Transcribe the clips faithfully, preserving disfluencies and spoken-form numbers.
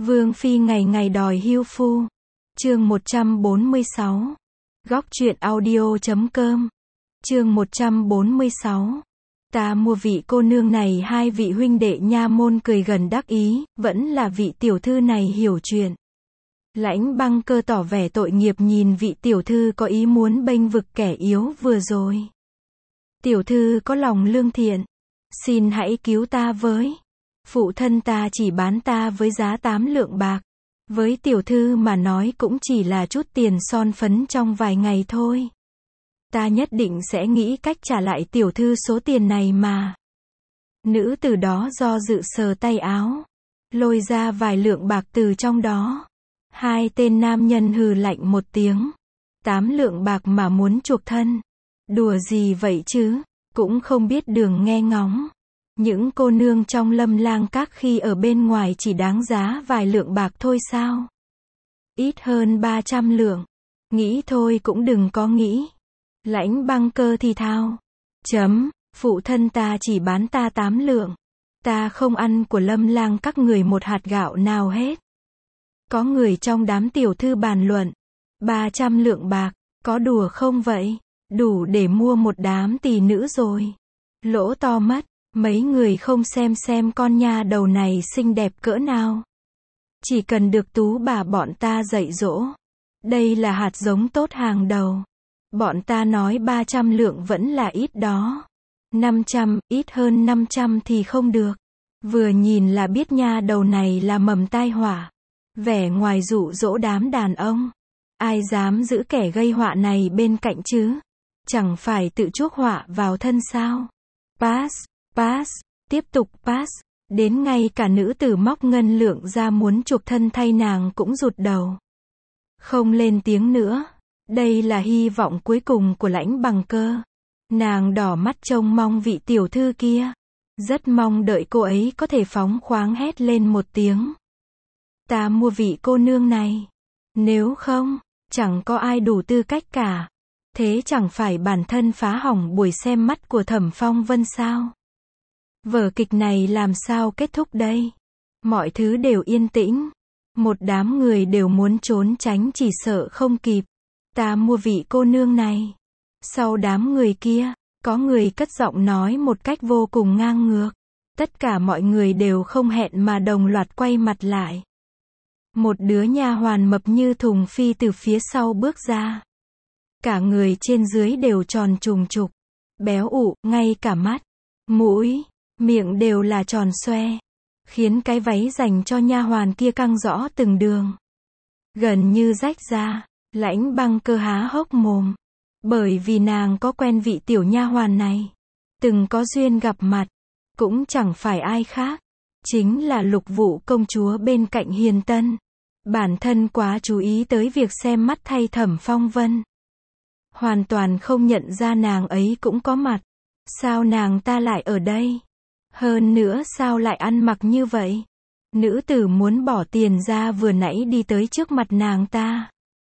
Vương phi ngày ngày đòi hưu phu. Chương một trăm bốn mươi sáu. Góc truyện audio chấm com. Chương một trăm bốn mươi sáu. Ta mua vị cô nương này. Hai vị huynh đệ nha môn cười gần đắc ý, vẫn là vị tiểu thư này hiểu chuyện. Lãnh Băng Cơ tỏ vẻ tội nghiệp nhìn vị tiểu thư có ý muốn bênh vực kẻ yếu vừa rồi. Tiểu thư có lòng lương thiện, xin hãy cứu ta với. Phụ thân ta chỉ bán ta với giá tám lượng bạc. Với tiểu thư mà nói cũng chỉ là chút tiền son phấn trong vài ngày thôi. Ta nhất định sẽ nghĩ cách trả lại tiểu thư số tiền này mà. Nữ tử đó do dự sờ tay áo, lôi ra vài lượng bạc từ trong đó. Hai tên nam nhân hừ lạnh một tiếng. Tám lượng bạc mà muốn chuộc thân. Đùa gì vậy chứ, cũng không biết đường nghe ngóng. Những cô nương trong Lâm Lang Các khi ở bên ngoài chỉ đáng giá vài lượng bạc thôi sao? Ít hơn ba trăm lượng. Nghĩ thôi cũng đừng có nghĩ. Lãnh Băng Cơ thì thào. Chấm, phụ thân ta chỉ bán ta tám lượng. Ta không ăn của Lâm Lang Các người một hạt gạo nào hết. Có người trong đám tiểu thư bàn luận. ba trăm lượng bạc, có đùa không vậy? Đủ để mua một đám tỳ nữ rồi. Lỗ to mất. Mấy người không xem xem con nha đầu này xinh đẹp cỡ nào. Chỉ cần được tú bà bọn ta dạy dỗ. Đây là hạt giống tốt hàng đầu. Bọn ta nói ba trăm lượng vẫn là ít đó. năm trăm, ít hơn năm trăm thì không được. Vừa nhìn là biết nha đầu này là mầm tai họa. Vẻ ngoài dụ dỗ đám đàn ông. Ai dám giữ kẻ gây họa này bên cạnh chứ? Chẳng phải tự chuốc họa vào thân sao? Pass. Pass, tiếp tục pass, đến ngay cả nữ tử móc ngân lượng ra muốn chuộc thân thay nàng cũng rụt đầu. Không lên tiếng nữa, đây là hy vọng cuối cùng của Lãnh Băng Cơ. Nàng đỏ mắt trông mong vị tiểu thư kia, rất mong đợi cô ấy có thể phóng khoáng hét lên một tiếng. Ta mua vị cô nương này, nếu không, chẳng có ai đủ tư cách cả. Thế chẳng phải bản thân phá hỏng buổi xem mắt của Thẩm Phong Vân sao? Vở kịch này làm sao kết thúc đây? Mọi thứ đều yên tĩnh. Một đám người đều muốn trốn tránh chỉ sợ không kịp. Ta mua vị cô nương này. Sau đám người kia, có người cất giọng nói một cách vô cùng ngang ngược. Tất cả mọi người đều không hẹn mà đồng loạt quay mặt lại. Một đứa nha hoàn mập như thùng phi từ phía sau bước ra. Cả người trên dưới đều tròn trùng trục, béo ụ, ngay cả mắt, mũi, miệng đều là tròn xoe, khiến cái váy dành cho nha hoàn kia căng rõ từng đường, gần như rách ra. Lãnh Băng Cơ há hốc mồm, bởi vì nàng có quen vị tiểu nha hoàn này, từng có duyên gặp mặt, cũng chẳng phải ai khác, chính là Lục Vụ công chúa bên cạnh Hiền Tân. Bản thân quá chú ý tới việc xem mắt thay Thẩm Phong Vân, hoàn toàn không nhận ra nàng ấy cũng có mặt. Sao nàng ta lại ở đây? Hơn nữa sao lại ăn mặc như vậy? Nữ tử muốn bỏ tiền ra vừa nãy đi tới trước mặt nàng ta.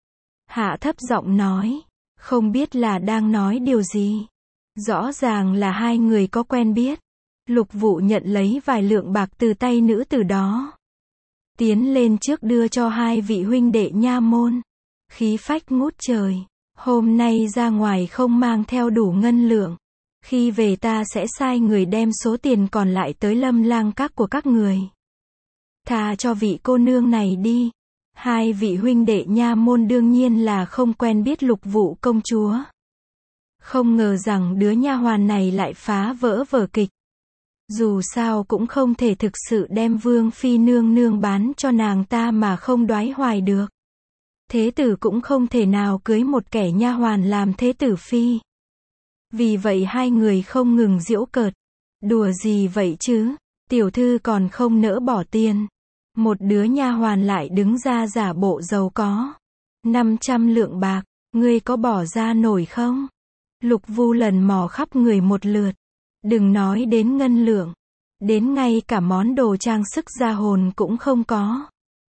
Hạ thấp giọng nói, không biết là đang nói điều gì. Rõ ràng là hai người có quen biết. Lục Vụ nhận lấy vài lượng bạc từ tay nữ tử đó. Tiến lên trước đưa cho hai vị huynh đệ nha môn. Khí phách ngút trời. Hôm nay ra ngoài không mang theo đủ ngân lượng. Khi về ta sẽ sai người đem số tiền còn lại tới Lâm Lang Các của các người. Tha cho vị cô nương này đi. Hai vị huynh đệ nha môn đương nhiên là không quen biết Lục Vụ công chúa. Không ngờ rằng đứa nha hoàn này lại phá vỡ vở kịch. Dù sao cũng không thể thực sự đem Vương phi nương nương bán cho nàng ta mà không đoái hoài được. Thế tử cũng không thể nào cưới một kẻ nha hoàn làm thế tử phi. Vì vậy hai người không ngừng giễu cợt. Đùa gì vậy chứ? Tiểu thư còn không nỡ bỏ tiền. Một đứa nha hoàn lại đứng ra giả bộ giàu có. năm trăm lượng bạc, ngươi có bỏ ra nổi không? Lục Vu lần mò khắp người một lượt. Đừng nói đến ngân lượng. Đến ngay cả món đồ trang sức ra hồn cũng không có.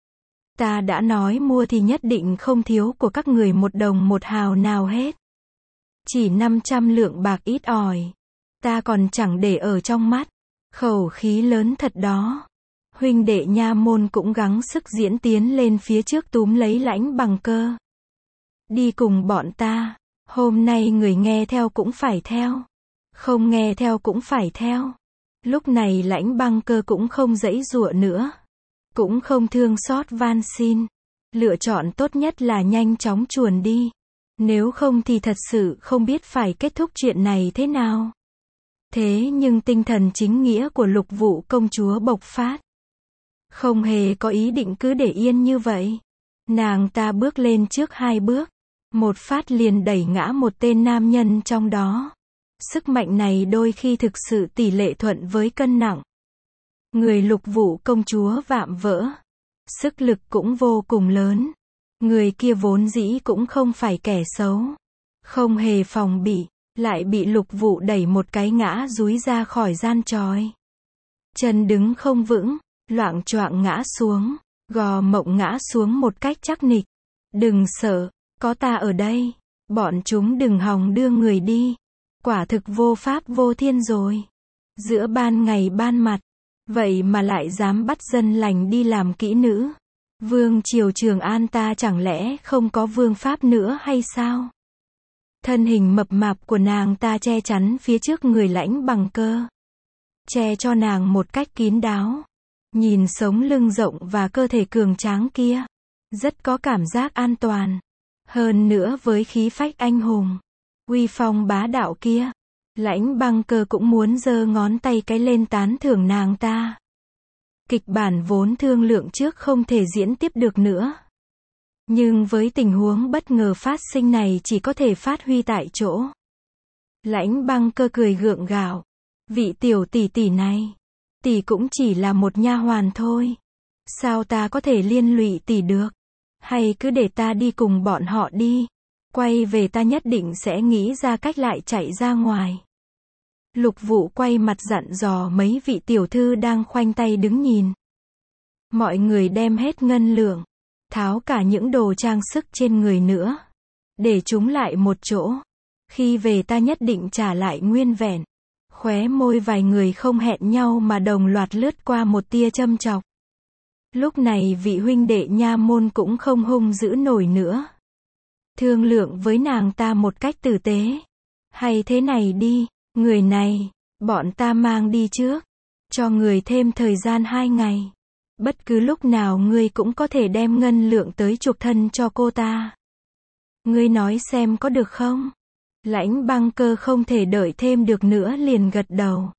Ta đã nói mua thì nhất định không thiếu của các người một đồng một hào nào hết. Chỉ năm trăm lượng bạc ít ỏi. Ta còn chẳng để ở trong mắt. Khẩu khí lớn thật đó. Huynh đệ nha môn cũng gắng sức diễn tiến lên phía trước túm lấy Lãnh Bằng Cơ. Đi cùng bọn ta, hôm nay người nghe theo cũng phải theo, không nghe theo cũng phải theo. Lúc này Lãnh Băng Cơ cũng không giãy giụa nữa, cũng không thương xót van xin. Lựa chọn tốt nhất là nhanh chóng chuồn đi. Nếu không thì thật sự không biết phải kết thúc chuyện này thế nào. Thế nhưng tinh thần chính nghĩa của Lục Vụ công chúa bộc phát. Không hề có ý định cứ để yên như vậy. Nàng ta bước lên trước hai bước. Một phát liền đẩy ngã một tên nam nhân trong đó. Sức mạnh này đôi khi thực sự tỷ lệ thuận với cân nặng. Người Lục Vụ công chúa vạm vỡ. Sức lực cũng vô cùng lớn. Người kia vốn dĩ cũng không phải kẻ xấu. Không hề phòng bị, lại bị Lục Vụ đẩy một cái ngã dúi ra khỏi gian tròi. Chân đứng không vững, loạng choạng ngã xuống, gò mộng ngã xuống một cách chắc nịch. Đừng sợ, có ta ở đây. Bọn chúng đừng hòng đưa người đi. Quả thực vô pháp vô thiên rồi. Giữa ban ngày ban mặt, vậy mà lại dám bắt dân lành đi làm kỹ nữ. Vương triều Trường An ta chẳng lẽ không có vương pháp nữa hay sao? Thân hình mập mạp của nàng ta che chắn phía trước người Lãnh Bằng Cơ. Che cho nàng một cách kín đáo. Nhìn sống lưng rộng và cơ thể cường tráng kia. Rất có cảm giác an toàn. Hơn nữa với khí phách anh hùng. Uy phong bá đạo kia. Lãnh Băng Cơ cũng muốn giơ ngón tay cái lên tán thưởng nàng ta. Kịch bản vốn thương lượng trước không thể diễn tiếp được nữa. Nhưng với tình huống bất ngờ phát sinh này chỉ có thể phát huy tại chỗ. Lãnh Băng Cơ cười gượng gạo. Vị tiểu tỷ tỷ này, tỷ cũng chỉ là một nha hoàn thôi. Sao ta có thể liên lụy tỷ được? Hay cứ để ta đi cùng bọn họ đi. Quay về ta nhất định sẽ nghĩ ra cách lại chạy ra ngoài. Lục Vụ quay mặt dặn dò mấy vị tiểu thư đang khoanh tay đứng nhìn. Mọi người đem hết ngân lượng, tháo cả những đồ trang sức trên người nữa. Để chúng lại một chỗ. Khi về ta nhất định trả lại nguyên vẹn. Khóe môi vài người không hẹn nhau mà đồng loạt lướt qua một tia châm chọc. Lúc này vị huynh đệ nha môn cũng không hung dữ nổi nữa. Thương lượng với nàng ta một cách tử tế. Hay thế này đi, người này, bọn ta mang đi trước. Cho người thêm thời gian hai ngày. Bất cứ lúc nào ngươi cũng có thể đem ngân lượng tới chuộc thân cho cô ta. Ngươi nói xem có được không? Lãnh Băng Cơ không thể đợi thêm được nữa liền gật đầu.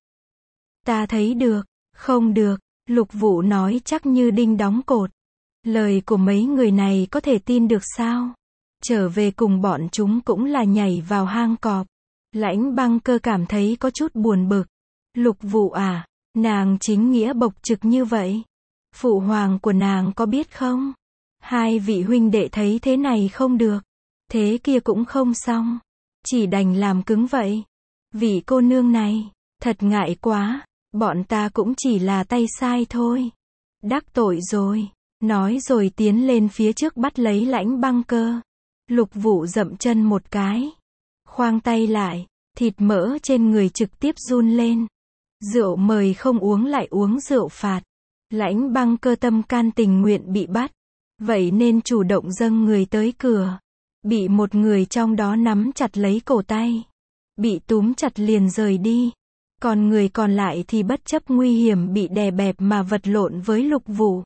Ta thấy được, không được, Lục Vụ nói chắc như đinh đóng cột. Lời của mấy người này có thể tin được sao? Trở về cùng bọn chúng cũng là nhảy vào hang cọp. Lãnh Băng Cơ cảm thấy có chút buồn bực. Lục Vụ à, nàng chính nghĩa bộc trực như vậy. Phụ hoàng của nàng có biết không? Hai vị huynh đệ thấy thế này không được. Thế kia cũng không xong. Chỉ đành làm cứng vậy. Vị cô nương này, thật ngại quá. Bọn ta cũng chỉ là tay sai thôi. Đắc tội rồi. Nói rồi tiến lên phía trước bắt lấy Lãnh Băng Cơ. Lục Vụ dậm chân một cái. Khoang tay lại. Thịt mỡ trên người trực tiếp run lên. Rượu mời không uống lại uống rượu phạt. Lãnh Băng Cơ tâm can tình nguyện bị bắt. Vậy nên chủ động dâng người tới cửa. Bị một người trong đó nắm chặt lấy cổ tay. Bị túm chặt liền rời đi. Còn người còn lại thì bất chấp nguy hiểm bị đè bẹp mà vật lộn với Lục Vụ.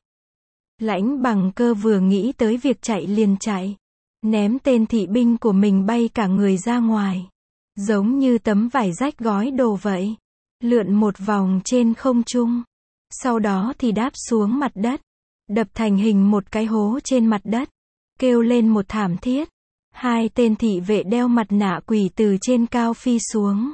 Lãnh Bằng Cơ vừa nghĩ tới việc chạy liền chạy. Ném tên thị binh của mình bay cả người ra ngoài. Giống như tấm vải rách gói đồ vậy. Lượn một vòng trên không trung. Sau đó thì đáp xuống mặt đất. Đập thành hình một cái hố trên mặt đất. Kêu lên một thảm thiết. Hai tên thị vệ đeo mặt nạ quỷ từ trên cao phi xuống.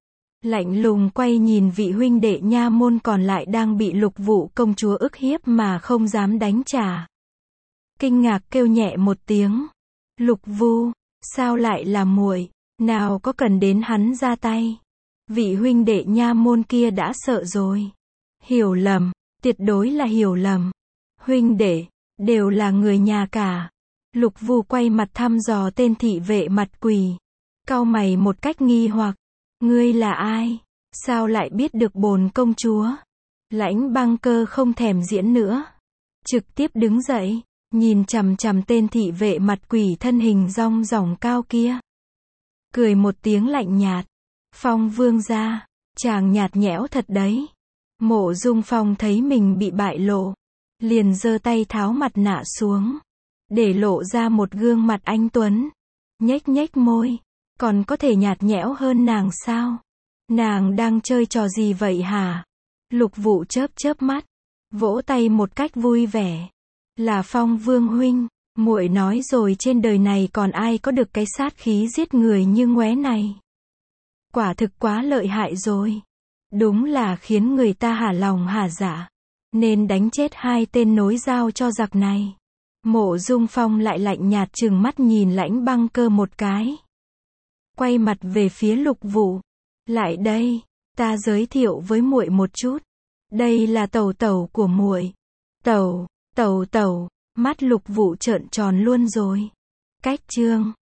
Lạnh lùng quay nhìn vị huynh đệ nha môn còn lại đang bị Lục Vụ công chúa ức hiếp mà không dám đánh trả. Kinh ngạc kêu nhẹ một tiếng. Lục Vu, sao lại là muội? Nào có cần đến hắn ra tay. Vị huynh đệ nha môn kia đã sợ rồi. Hiểu lầm, tuyệt đối là hiểu lầm. Huynh đệ, đều là người nhà cả. Lục Vu quay mặt thăm dò tên thị vệ mặt quỷ. Cau mày một cách nghi hoặc. Ngươi là ai? Sao lại biết được bổn công chúa? Lãnh Băng Cơ không thèm diễn nữa. Trực tiếp đứng dậy, nhìn chằm chằm tên thị vệ mặt quỷ thân hình rong ròng cao kia. Cười một tiếng lạnh nhạt. Phong vương gia, chàng nhạt nhẽo thật đấy. Mộ Dung Phong thấy mình bị bại lộ. Liền giơ tay tháo mặt nạ xuống. Để lộ ra một gương mặt anh tuấn. Nhếch nhếch môi. Còn có thể nhạt nhẽo hơn nàng sao? Nàng đang chơi trò gì vậy hả? Lục Vụ chớp chớp mắt. Vỗ tay một cách vui vẻ. Là Phong vương huynh. Muội nói rồi, trên đời này còn ai có được cái sát khí giết người như ngóe này. Quả thực quá lợi hại rồi. Đúng là khiến người ta hả lòng hả dạ. Nên đánh chết hai tên nối dao cho giặc này. Mộ Dung Phong lại lạnh nhạt trừng mắt nhìn Lãnh Băng Cơ một cái. Quay mặt về phía Lục Vụ. Lại đây, ta giới thiệu với muội một chút. Đây là tẩu tẩu của muội. Tẩu, tẩu tẩu, mắt Lục Vụ trợn tròn luôn rồi. Cách chương